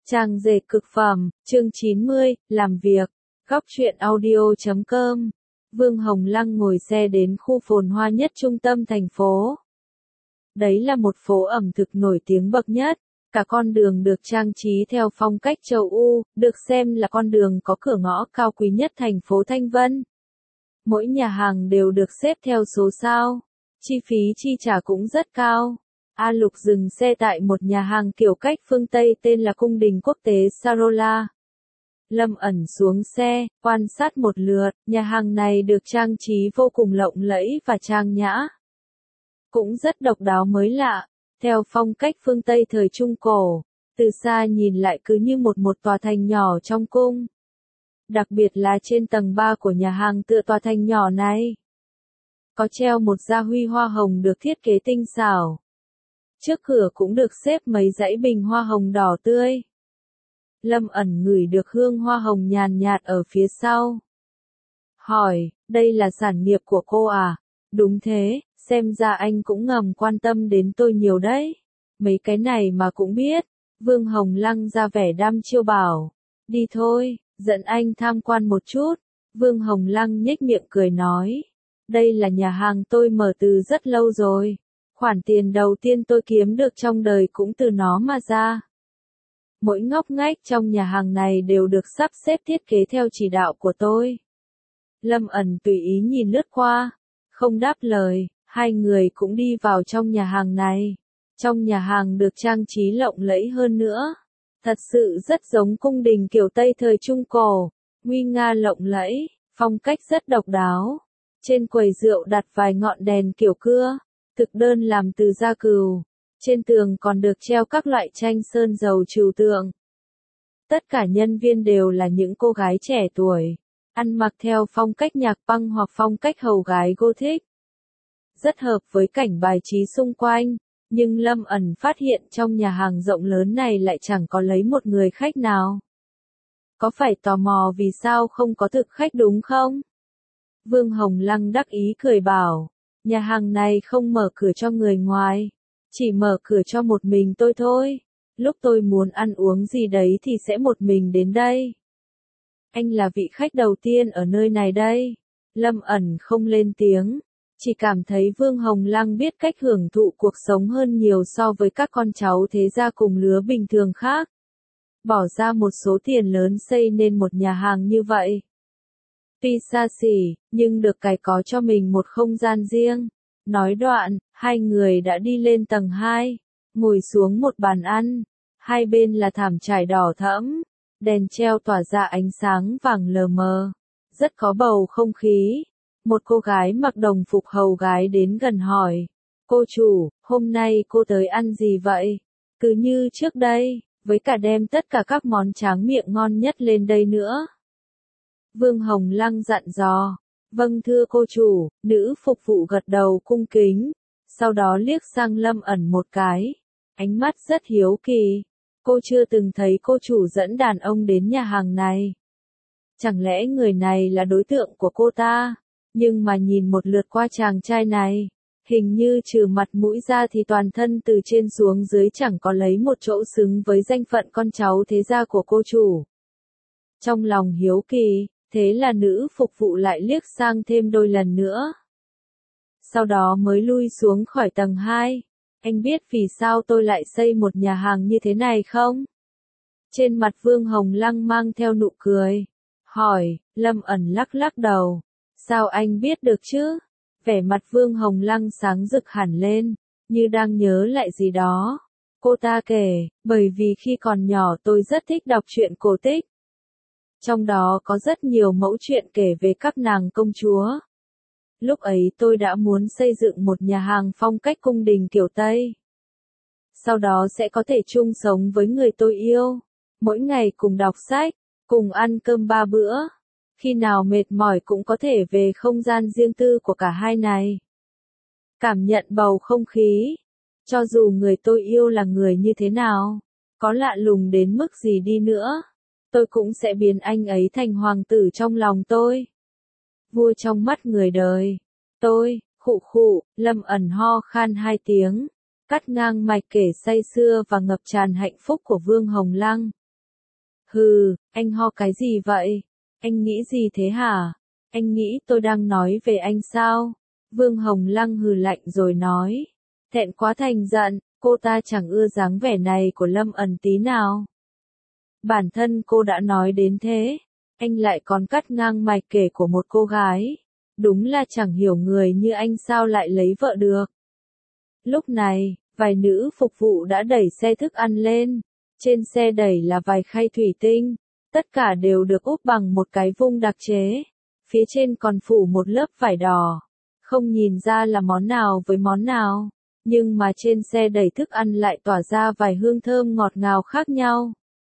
Trang dệt cực phẩm, chương 90, làm việc. Góc truyện audio.com. Vương Hồng Lăng ngồi xe đến khu phồn hoa nhất trung tâm thành phố. Đấy là một phố ẩm thực nổi tiếng bậc nhất. Cả con đường được trang trí theo phong cách châu Âu, được xem là con đường có cửa ngõ cao quý nhất thành phố Thanh Vân. Mỗi nhà hàng đều được xếp theo số sao. Chi phí chi trả cũng rất cao. A Lục dừng xe tại một nhà hàng kiểu cách phương Tây tên là Cung đình Quốc tế Sarola. Lâm ẩn xuống xe, quan sát một lượt, nhà hàng này được trang trí vô cùng lộng lẫy và trang nhã. Cũng rất độc đáo mới lạ, theo phong cách phương Tây thời Trung Cổ, từ xa nhìn lại cứ như một tòa thành nhỏ trong cung. Đặc biệt là trên tầng 3 của nhà hàng tựa tòa thành nhỏ này, có treo một gia huy hoa hồng được thiết kế tinh xảo. Trước cửa cũng được xếp mấy dãy bình hoa hồng đỏ tươi. Lâm ẩn ngửi được hương hoa hồng nhàn nhạt ở phía sau. Hỏi, đây là sản nghiệp của cô à? Đúng thế, xem ra anh cũng ngầm quan tâm đến tôi nhiều đấy. Mấy cái này mà cũng biết. Vương Hồng Lăng ra vẻ đăm chiêu bảo. Đi thôi, dẫn anh tham quan một chút. Vương Hồng Lăng nhếch miệng cười nói. Đây là nhà hàng tôi mở từ rất lâu rồi. Khoản tiền đầu tiên tôi kiếm được trong đời cũng từ nó mà ra. Mỗi ngóc ngách trong nhà hàng này đều được sắp xếp thiết kế theo chỉ đạo của tôi. Lâm ẩn tùy ý nhìn lướt qua, không đáp lời, hai người cũng đi vào trong nhà hàng này. Trong nhà hàng được trang trí lộng lẫy hơn nữa. Thật sự rất giống cung đình kiểu Tây thời Trung Cổ, nguy nga lộng lẫy, phong cách rất độc đáo. Trên quầy rượu đặt vài ngọn đèn kiểu cưa, thực đơn làm từ da cừu. Trên tường còn được treo các loại tranh sơn dầu trừu tượng. Tất cả nhân viên đều là những cô gái trẻ tuổi, ăn mặc theo phong cách nhạc punk hoặc phong cách hầu gái Gothic. Rất hợp với cảnh bài trí xung quanh, nhưng Lâm ẩn phát hiện trong nhà hàng rộng lớn này lại chẳng có lấy một người khách nào. Có phải tò mò vì sao không có thực khách đúng không? Vương Hồng Lăng đắc ý cười bảo, nhà hàng này không mở cửa cho người ngoài. Chỉ mở cửa cho một mình tôi thôi. Lúc tôi muốn ăn uống gì đấy thì sẽ một mình đến đây. Anh là vị khách đầu tiên ở nơi này đây. Lâm ẩn không lên tiếng. Chỉ cảm thấy Vương Hồng Lăng biết cách hưởng thụ cuộc sống hơn nhiều so với các con cháu thế gia cùng lứa bình thường khác. Bỏ ra một số tiền lớn xây nên một nhà hàng như vậy. Tuy xa xỉ, nhưng được cái có cho mình một không gian riêng. Nói đoạn, hai người đã đi lên tầng 2, ngồi xuống một bàn ăn. Hai bên là thảm trải đỏ thẫm, đèn treo tỏa ra ánh sáng vàng lờ mờ. Rất có bầu không khí. Một cô gái mặc đồng phục hầu gái đến gần hỏi. Cô chủ, hôm nay cô tới ăn gì vậy? Cứ như trước đây, với cả đem tất cả các món tráng miệng ngon nhất lên đây nữa. Vương Hồng Lăng dặn dò. Vâng thưa cô chủ, nữ phục vụ gật đầu cung kính, sau đó liếc sang Lâm ẩn một cái, ánh mắt rất hiếu kỳ. Cô chưa từng thấy cô chủ dẫn đàn ông đến nhà hàng này. Chẳng lẽ người này là đối tượng của cô ta? Nhưng mà nhìn một lượt qua chàng trai này, hình như trừ mặt mũi ra thì toàn thân từ trên xuống dưới chẳng có lấy một chỗ xứng với danh phận con cháu thế gia của cô chủ. Trong lòng hiếu kỳ, thế là nữ phục vụ lại liếc sang thêm đôi lần nữa. Sau đó mới lui xuống khỏi tầng 2. Anh biết vì sao tôi lại xây một nhà hàng như thế này không? Trên mặt Vương Hồng Lăng mang theo nụ cười. Hỏi, Lâm ẩn lắc lắc đầu. Sao anh biết được chứ? Vẻ mặt Vương Hồng Lăng sáng rực hẳn lên, như đang nhớ lại gì đó. Cô ta kể, bởi vì khi còn nhỏ tôi rất thích đọc truyện cổ tích. Trong đó có rất nhiều mẫu chuyện kể về các nàng công chúa. Lúc ấy tôi đã muốn xây dựng một nhà hàng phong cách cung đình kiểu Tây. Sau đó sẽ có thể chung sống với người tôi yêu. Mỗi ngày cùng đọc sách, cùng ăn cơm 3 bữa. Khi nào mệt mỏi cũng có thể về không gian riêng tư của cả hai này. Cảm nhận bầu không khí. Cho dù người tôi yêu là người như thế nào, có lạ lùng đến mức gì đi nữa, tôi cũng sẽ biến anh ấy thành hoàng tử trong lòng tôi. Vua trong mắt người đời. Tôi, khụ khụ, Lâm ẩn ho khan 2 tiếng, cắt ngang mạch kể say sưa và ngập tràn hạnh phúc của Vương Hồng Lăng. Hừ, anh ho cái gì vậy? Anh nghĩ gì thế hả? Anh nghĩ tôi đang nói về anh sao? Vương Hồng Lăng hừ lạnh rồi nói. Thẹn quá thành giận, cô ta chẳng ưa dáng vẻ này của Lâm Ẩn tí nào. Bản thân cô đã nói đến thế, anh lại còn cắt ngang mạch kể của một cô gái. Đúng là chẳng hiểu người như anh sao lại lấy vợ được. Lúc này, vài nữ phục vụ đã đẩy xe thức ăn lên. Trên xe đẩy là vài khay thủy tinh. Tất cả đều được úp bằng một cái vung đặc chế. Phía trên còn phủ một lớp vải đỏ. Không nhìn ra là món nào với món nào. Nhưng mà trên xe đẩy thức ăn lại tỏa ra vài hương thơm ngọt ngào khác nhau.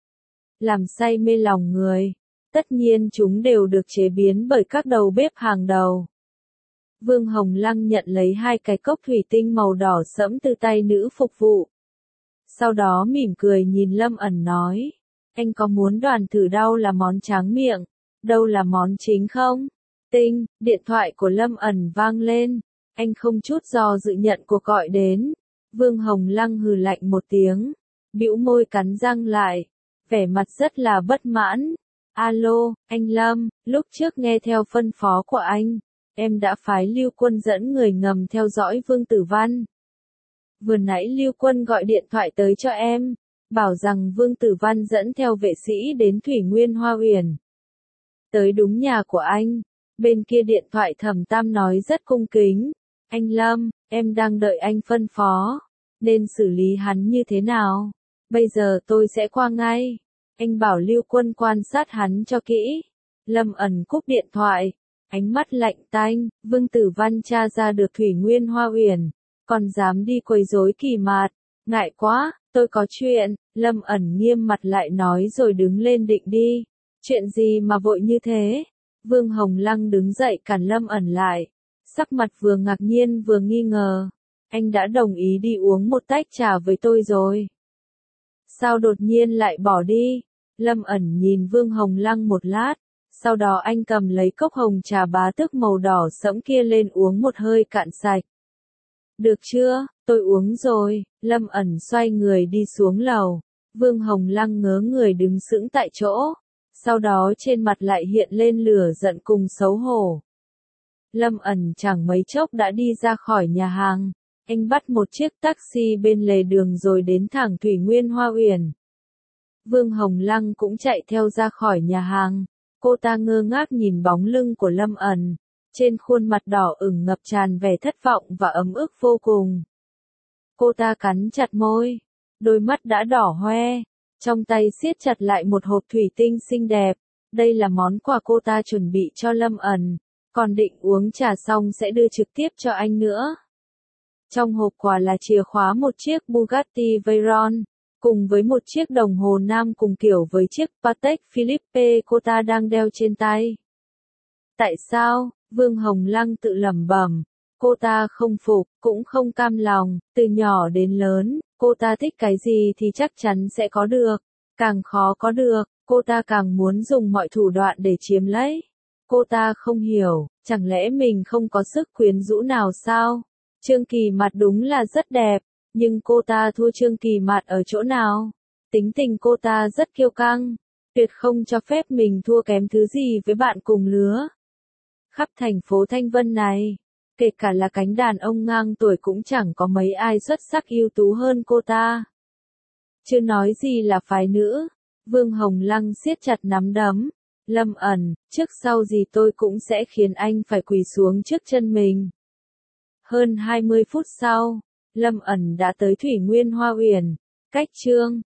Làm say mê lòng người. Tất nhiên chúng đều được chế biến bởi các đầu bếp hàng đầu. Vương Hồng Lăng nhận lấy 2 cái cốc thủy tinh màu đỏ sẫm từ tay nữ phục vụ. Sau đó mỉm cười nhìn Lâm Ẩn nói. Anh có muốn đoàn thử đâu là món tráng miệng, đâu là món chính không? Tinh, điện thoại của Lâm Ẩn vang lên. Anh không chút do dự nhận cuộc gọi đến. Vương Hồng Lăng hừ lạnh một tiếng. Bĩu môi cắn răng lại. Vẻ mặt rất là bất mãn. Alo, anh Lâm, lúc trước nghe theo phân phó của anh, em đã phái Lưu Quân dẫn người ngầm theo dõi Vương Tử Văn. Vừa nãy Lưu Quân gọi điện thoại tới cho em, bảo rằng Vương Tử Văn dẫn theo vệ sĩ đến Thủy Nguyên Hoa Uyển. Tới đúng nhà của anh, bên kia điện thoại Thẩm Tam nói rất cung kính. Anh Lâm, em đang đợi anh phân phó, nên xử lý hắn như thế nào? Bây giờ tôi sẽ qua ngay. Anh bảo Lưu Quân quan sát hắn cho kỹ. Lâm Ẩn cúp điện thoại. Ánh mắt lạnh tanh, Vương Tử Văn tra ra được Thủy Nguyên Hoa Uyển, còn dám đi quấy rối Kỳ Mạt. Ngại quá, tôi có chuyện. Lâm Ẩn nghiêm mặt lại nói rồi đứng lên định đi. Chuyện gì mà vội như thế? Vương Hồng Lăng đứng dậy cản Lâm Ẩn lại. Sắc mặt vừa ngạc nhiên vừa nghi ngờ. Anh đã đồng ý đi uống một tách trà với tôi rồi. Sao đột nhiên lại bỏ đi? Lâm Ẩn nhìn Vương Hồng Lăng một lát. Sau đó anh cầm lấy cốc hồng trà bá tước màu đỏ sẫm kia lên uống một hơi cạn sạch. Được chưa, tôi uống rồi. Lâm Ẩn xoay người đi xuống lầu. Vương Hồng Lăng ngớ người đứng sững tại chỗ. Sau đó trên mặt lại hiện lên lửa giận cùng xấu hổ. Lâm Ẩn chẳng mấy chốc đã đi ra khỏi nhà hàng. Anh bắt một chiếc taxi bên lề đường rồi đến thẳng Thủy Nguyên Hoa Uyển. Vương Hồng Lăng cũng chạy theo ra khỏi nhà hàng. Cô ta ngơ ngác nhìn bóng lưng của Lâm Ẩn. Trên khuôn mặt đỏ ửng ngập tràn vẻ thất vọng và ấm ức vô cùng. Cô ta cắn chặt môi. Đôi mắt đã đỏ hoe. Trong tay siết chặt lại một hộp thủy tinh xinh đẹp. Đây là món quà cô ta chuẩn bị cho Lâm Ẩn. Còn định uống trà xong sẽ đưa trực tiếp cho anh nữa. Trong hộp quà là chìa khóa một chiếc Bugatti Veyron, cùng với một chiếc đồng hồ nam cùng kiểu với chiếc Patek Philippe cô ta đang đeo trên tay. Tại sao? Vương Hồng Lăng tự lẩm bẩm. Cô ta không phục, cũng không cam lòng. Từ nhỏ đến lớn, cô ta thích cái gì thì chắc chắn sẽ có được. Càng khó có được, cô ta càng muốn dùng mọi thủ đoạn để chiếm lấy. Cô ta không hiểu, chẳng lẽ mình không có sức quyến rũ nào sao? Trương Kỳ Mạt đúng là rất đẹp, nhưng cô ta thua Trương Kỳ Mạt ở chỗ nào? Tính tình cô ta rất kiêu căng, tuyệt không cho phép mình thua kém thứ gì với bạn cùng lứa. Khắp thành phố Thanh Vân này, kể cả là cánh đàn ông ngang tuổi cũng chẳng có mấy ai xuất sắc ưu tú hơn cô ta. Chưa nói gì là phái nữ. Vương Hồng Lăng siết chặt nắm đấm. Lâm Ẩn, trước sau gì tôi cũng sẽ khiến anh phải quỳ xuống trước chân mình. Hơn 20 phút sau, Lâm Ẩn đã tới Thủy Nguyên Hoa Uyển. Cách Chương